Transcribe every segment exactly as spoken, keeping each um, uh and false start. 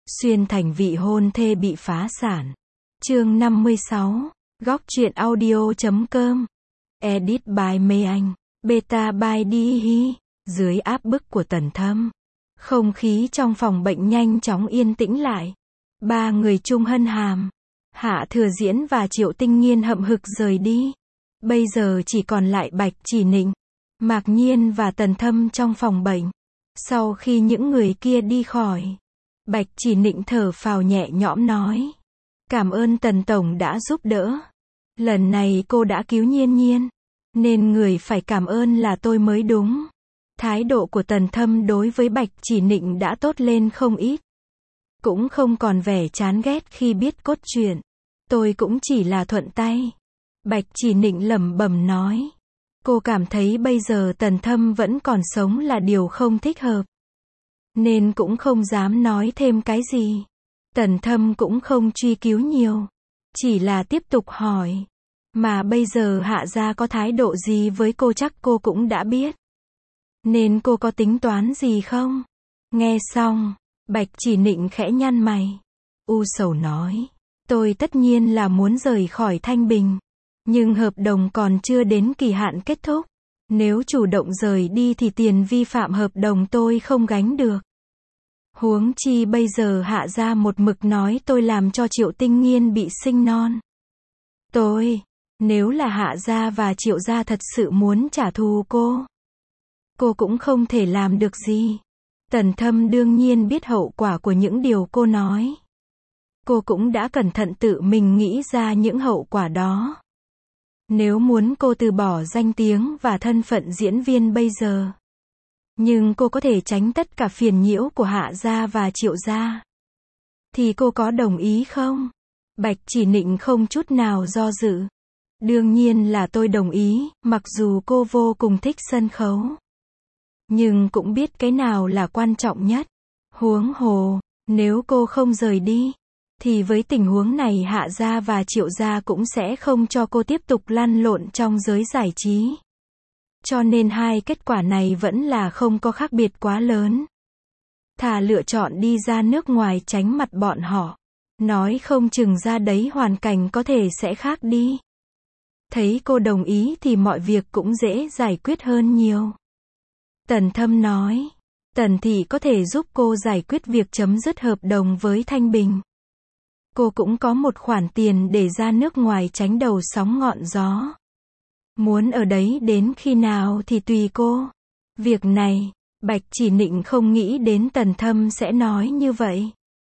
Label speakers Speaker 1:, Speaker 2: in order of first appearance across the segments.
Speaker 1: Xuyên thành vị hôn thê bị phá sản. Chương năm mươi sáu. Góc truyện audio chấm com. Edit by Mê Anh. Beta by Đi Hi. Dưới áp bức của Tần Thâm, không khí trong phòng bệnh nhanh chóng yên tĩnh lại. Ba người Trung Hân Hàm, Hạ Thừa Diễn và Triệu Tinh Nghiên hậm hực rời đi. Bây giờ chỉ còn lại Bạch Chỉ Nịnh, Mạc Nhiên và Tần Thâm trong phòng bệnh. Sau khi những người kia đi khỏi, Bạch Chỉ Nịnh thở phào nhẹ nhõm nói: cảm ơn Tần Tổng đã giúp đỡ. Lần này cô đã cứu Nhiên Nhiên, nên người phải cảm ơn là tôi mới đúng. Thái độ của Tần Thâm đối với Bạch Chỉ Nịnh đã tốt lên không ít. Cũng không còn vẻ chán ghét khi biết cốt truyện. Tôi cũng chỉ là thuận tay. Bạch Chỉ Nịnh lẩm bẩm nói. Cô cảm thấy bây giờ Tần Thâm vẫn còn sống là điều không thích hợp, nên cũng không dám nói thêm cái gì. Tần Thâm cũng không truy cứu nhiều, chỉ là tiếp tục hỏi. Mà bây giờ Hạ gia có thái độ gì với cô chắc cô cũng đã biết. Nên cô có tính toán gì không? Nghe xong, Bạch Chỉ Nịnh khẽ nhăn mày, u sầu nói. Tôi tất nhiên là muốn rời khỏi Thanh Bình, nhưng hợp đồng còn chưa đến kỳ hạn kết thúc. Nếu chủ động rời đi thì tiền vi phạm hợp đồng tôi không gánh được. Huống chi bây giờ Hạ gia một mực nói tôi làm cho Triệu Tinh Nghiên bị sinh non. Tôi, nếu là Hạ gia và Triệu gia thật sự muốn trả thù cô, cô cũng không thể làm được gì. Tần Thâm đương nhiên biết hậu quả của những điều cô nói. Cô cũng đã cẩn thận tự mình nghĩ ra những hậu quả đó. Nếu muốn cô từ bỏ danh tiếng và thân phận diễn viên bây giờ, nhưng cô có thể tránh tất cả phiền nhiễu của Hạ gia và Triệu gia, thì cô có đồng ý không? Bạch Chỉ Nịnh không chút nào do dự. Đương nhiên là tôi đồng ý, mặc dù cô vô cùng thích sân khấu, nhưng cũng biết cái nào là quan trọng nhất. Huống hồ, nếu cô không rời đi, thì với tình huống này Hạ gia và Triệu gia cũng sẽ không cho cô tiếp tục lăn lộn trong giới giải trí. Cho nên hai kết quả này vẫn là không có khác biệt quá lớn. Thà lựa chọn đi ra nước ngoài tránh mặt bọn họ. Nói không chừng ra đấy hoàn cảnh có thể sẽ khác đi. Thấy cô đồng ý thì mọi việc cũng dễ giải quyết hơn nhiều. Tần Thâm nói, Tần thị có thể giúp cô giải quyết việc chấm dứt hợp đồng với Thanh Bình. Cô cũng có một khoản tiền để ra nước ngoài tránh đầu sóng ngọn gió. Muốn ở đấy đến khi nào thì tùy cô. Việc này, Bạch Chỉ Nịnh không nghĩ đến Tần Thâm sẽ nói như vậy.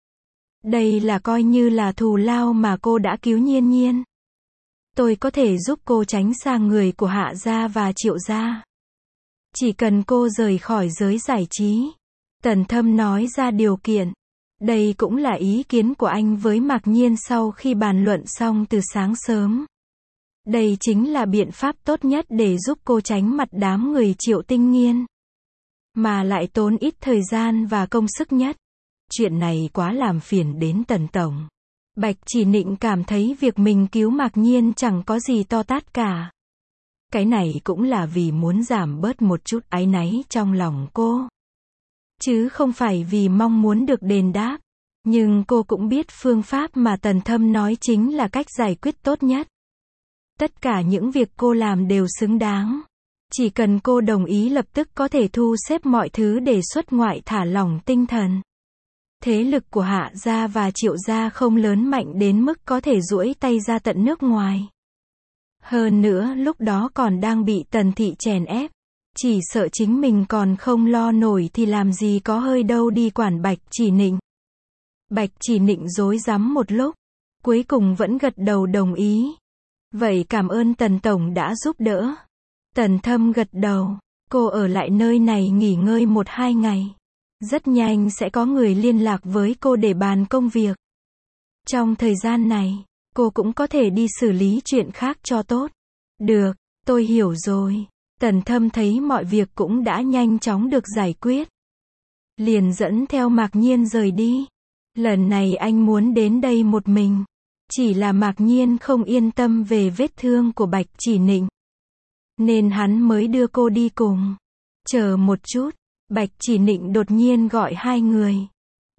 Speaker 1: Đây là coi như là thù lao mà cô đã cứu Nhiên Nhiên. Tôi có thể giúp cô tránh xa người của Hạ gia và Triệu gia. Chỉ cần cô rời khỏi giới giải trí. Tần Thâm nói ra điều kiện. Đây cũng là ý kiến của anh với Mạc Nhiên sau khi bàn luận xong từ sáng sớm. Đây chính là biện pháp tốt nhất để giúp cô tránh mặt đám người Triệu Tinh Nghiên, mà lại tốn ít thời gian và công sức nhất. Chuyện này quá làm phiền đến Tần Tổng. Bạch Chỉ Nịnh cảm thấy việc mình cứu Mạc Nhiên chẳng có gì to tát cả. Cái này cũng là vì muốn giảm bớt một chút áy náy trong lòng cô, chứ không phải vì mong muốn được đền đáp. Nhưng cô cũng biết phương pháp mà Tần Thâm nói chính là cách giải quyết tốt nhất. Tất cả những việc cô làm đều xứng đáng. Chỉ cần cô đồng ý lập tức có thể thu xếp mọi thứ để xuất ngoại thả lỏng tinh thần. Thế lực của Hạ gia và Triệu gia không lớn mạnh đến mức có thể duỗi tay ra tận nước ngoài. Hơn nữa lúc đó còn đang bị Tần thị chèn ép. Chỉ sợ chính mình còn không lo nổi thì làm gì có hơi đâu đi quản Bạch Chỉ Nịnh. Bạch Chỉ Nịnh rối rắm một lúc, cuối cùng vẫn gật đầu đồng ý. Vậy cảm ơn Tần Tổng đã giúp đỡ. Tần Thâm gật đầu. Cô ở lại nơi này nghỉ ngơi một hai ngày. Rất nhanh sẽ có người liên lạc với cô để bàn công việc. Trong thời gian này, cô cũng có thể đi xử lý chuyện khác cho tốt. Được, tôi hiểu rồi. Tần Thâm thấy mọi việc cũng đã nhanh chóng được giải quyết, liền dẫn theo Mạc Nhiên rời đi. Lần này anh muốn đến đây một mình. Chỉ là Mạc Nhiên không yên tâm về vết thương của Bạch Chỉ Nịnh, nên hắn mới đưa cô đi cùng. Chờ một chút, Bạch Chỉ Nịnh đột nhiên gọi hai người.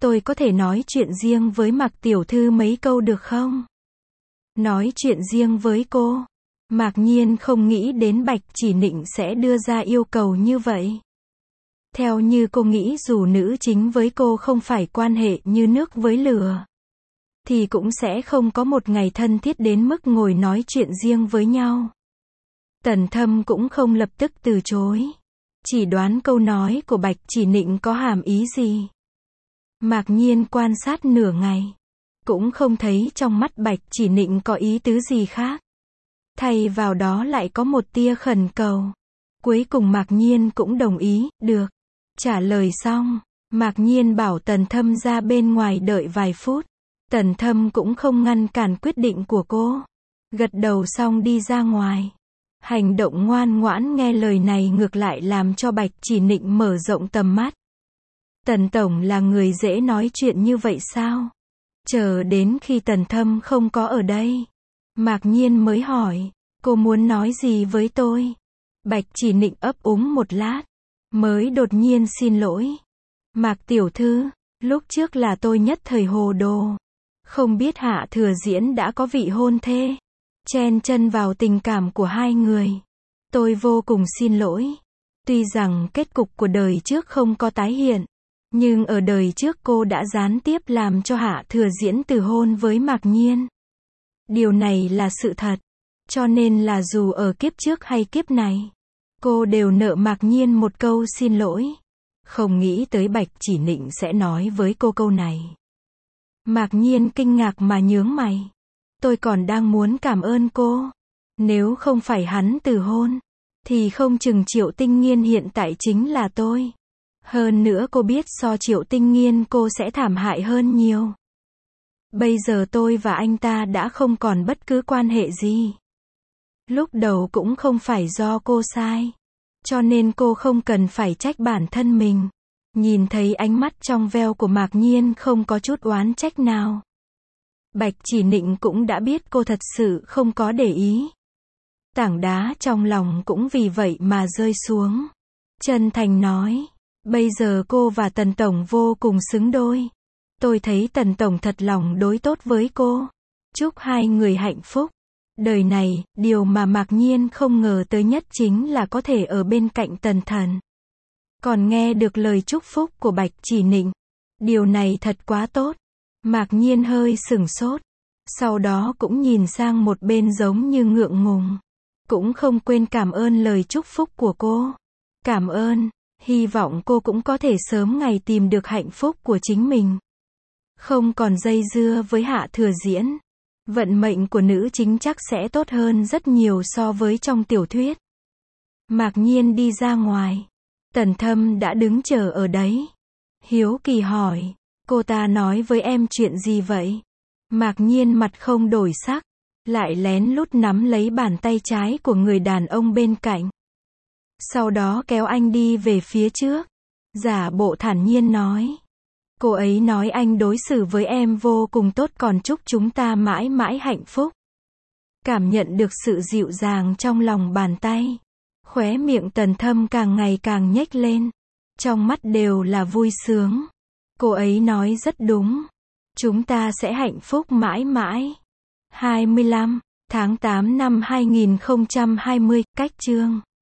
Speaker 1: tôi có thể nói chuyện riêng với Mạc tiểu thư mấy câu được không? Nói chuyện riêng với cô. Mạc Nhiên không nghĩ đến Bạch Chỉ Nịnh sẽ đưa ra yêu cầu như vậy. Theo như cô nghĩ dù nữ chính với cô không phải quan hệ như nước với lửa, thì cũng sẽ không có một ngày thân thiết đến mức ngồi nói chuyện riêng với nhau. Tần Thâm cũng không lập tức từ chối. Chỉ đoán câu nói của Bạch Chỉ Nịnh có hàm ý gì. Mạc Nhiên quan sát nửa ngày. Cũng không thấy trong mắt Bạch Chỉ Nịnh có ý tứ gì khác. Thay vào đó lại có một tia khẩn cầu. Cuối cùng Mạc Nhiên cũng đồng ý, được. Trả lời xong, Mạc Nhiên bảo Tần Thâm ra bên ngoài đợi vài phút. Tần Thâm cũng không ngăn cản quyết định của cô. Gật đầu xong đi ra ngoài. Hành động ngoan ngoãn nghe lời này ngược lại làm cho Bạch Chỉ Nịnh mở rộng tầm mắt. Tần Tổng là người dễ nói chuyện như vậy sao? Chờ đến khi Tần Thâm không có ở đây, Mạc Nhiên mới hỏi, cô muốn nói gì với tôi? Bạch Chỉ Nịnh ấp úng một lát, mới đột nhiên xin lỗi. Mạc tiểu thư, lúc trước là tôi nhất thời hồ đồ. Không biết Hạ Thừa Diễn đã có vị hôn thê. Chen chân vào tình cảm của hai người. Tôi vô cùng xin lỗi. Tuy rằng kết cục của đời trước không có tái hiện, nhưng ở đời trước cô đã gián tiếp làm cho Hạ Thừa Diễn từ hôn với Mạc Nhiên. Điều này là sự thật. Cho nên là dù ở kiếp trước hay kiếp này, cô đều nợ Mạc Nhiên một câu xin lỗi. Không nghĩ tới Bạch Chỉ Nịnh sẽ nói với cô câu này. Mạc Nhiên kinh ngạc mà nhướng mày. Tôi còn đang muốn cảm ơn cô. Nếu không phải hắn từ hôn, thì không chừng Triệu Tinh Nghiên hiện tại chính là tôi. Hơn nữa cô biết so Triệu Tinh Nghiên cô sẽ thảm hại hơn nhiều. Bây giờ tôi và anh ta đã không còn bất cứ quan hệ gì. Lúc đầu cũng không phải do cô sai. Cho nên cô không cần phải trách bản thân mình. Nhìn thấy ánh mắt trong veo của Mạc Nhiên không có chút oán trách nào. Bạch Chỉ Nịnh cũng đã biết cô thật sự không có để ý. Tảng đá trong lòng cũng vì vậy mà rơi xuống. Chân thành nói, bây giờ cô và Tần Tổng vô cùng xứng đôi. Tôi thấy Tần Tổng thật lòng đối tốt với cô. Chúc hai người hạnh phúc. Đời này, điều mà Mạc Nhiên không ngờ tới nhất chính là có thể ở bên cạnh Tần Thần. Còn nghe được lời chúc phúc của Bạch Chỉ Nịnh. Điều này thật quá tốt. Mạc Nhiên hơi sửng sốt. Sau đó cũng nhìn sang một bên giống như ngượng ngùng. Cũng không quên cảm ơn lời chúc phúc của cô. Cảm ơn. Hy vọng cô cũng có thể sớm ngày tìm được hạnh phúc của chính mình. Không còn dây dưa với Hạ Thừa Diễn. Vận mệnh của nữ chính chắc sẽ tốt hơn rất nhiều so với trong tiểu thuyết. Mạc Nhiên đi ra ngoài. Tần Thâm đã đứng chờ ở đấy. Hiếu kỳ hỏi, cô ta nói với em chuyện gì vậy? Mạc Nhiên mặt không đổi sắc, lại lén lút nắm lấy bàn tay trái của người đàn ông bên cạnh. Sau đó kéo anh đi về phía trước. Giả bộ thản nhiên nói. Cô ấy nói anh đối xử với em vô cùng tốt còn chúc chúng ta mãi mãi hạnh phúc. Cảm nhận được sự dịu dàng trong lòng bàn tay. Khóe miệng Tần Thâm càng ngày càng nhếch lên. Trong mắt đều là vui sướng. Cô ấy nói rất đúng. Chúng ta sẽ hạnh phúc mãi mãi. hai mươi lăm tháng tám năm hai nghìn không trăm hai mươi, cách chương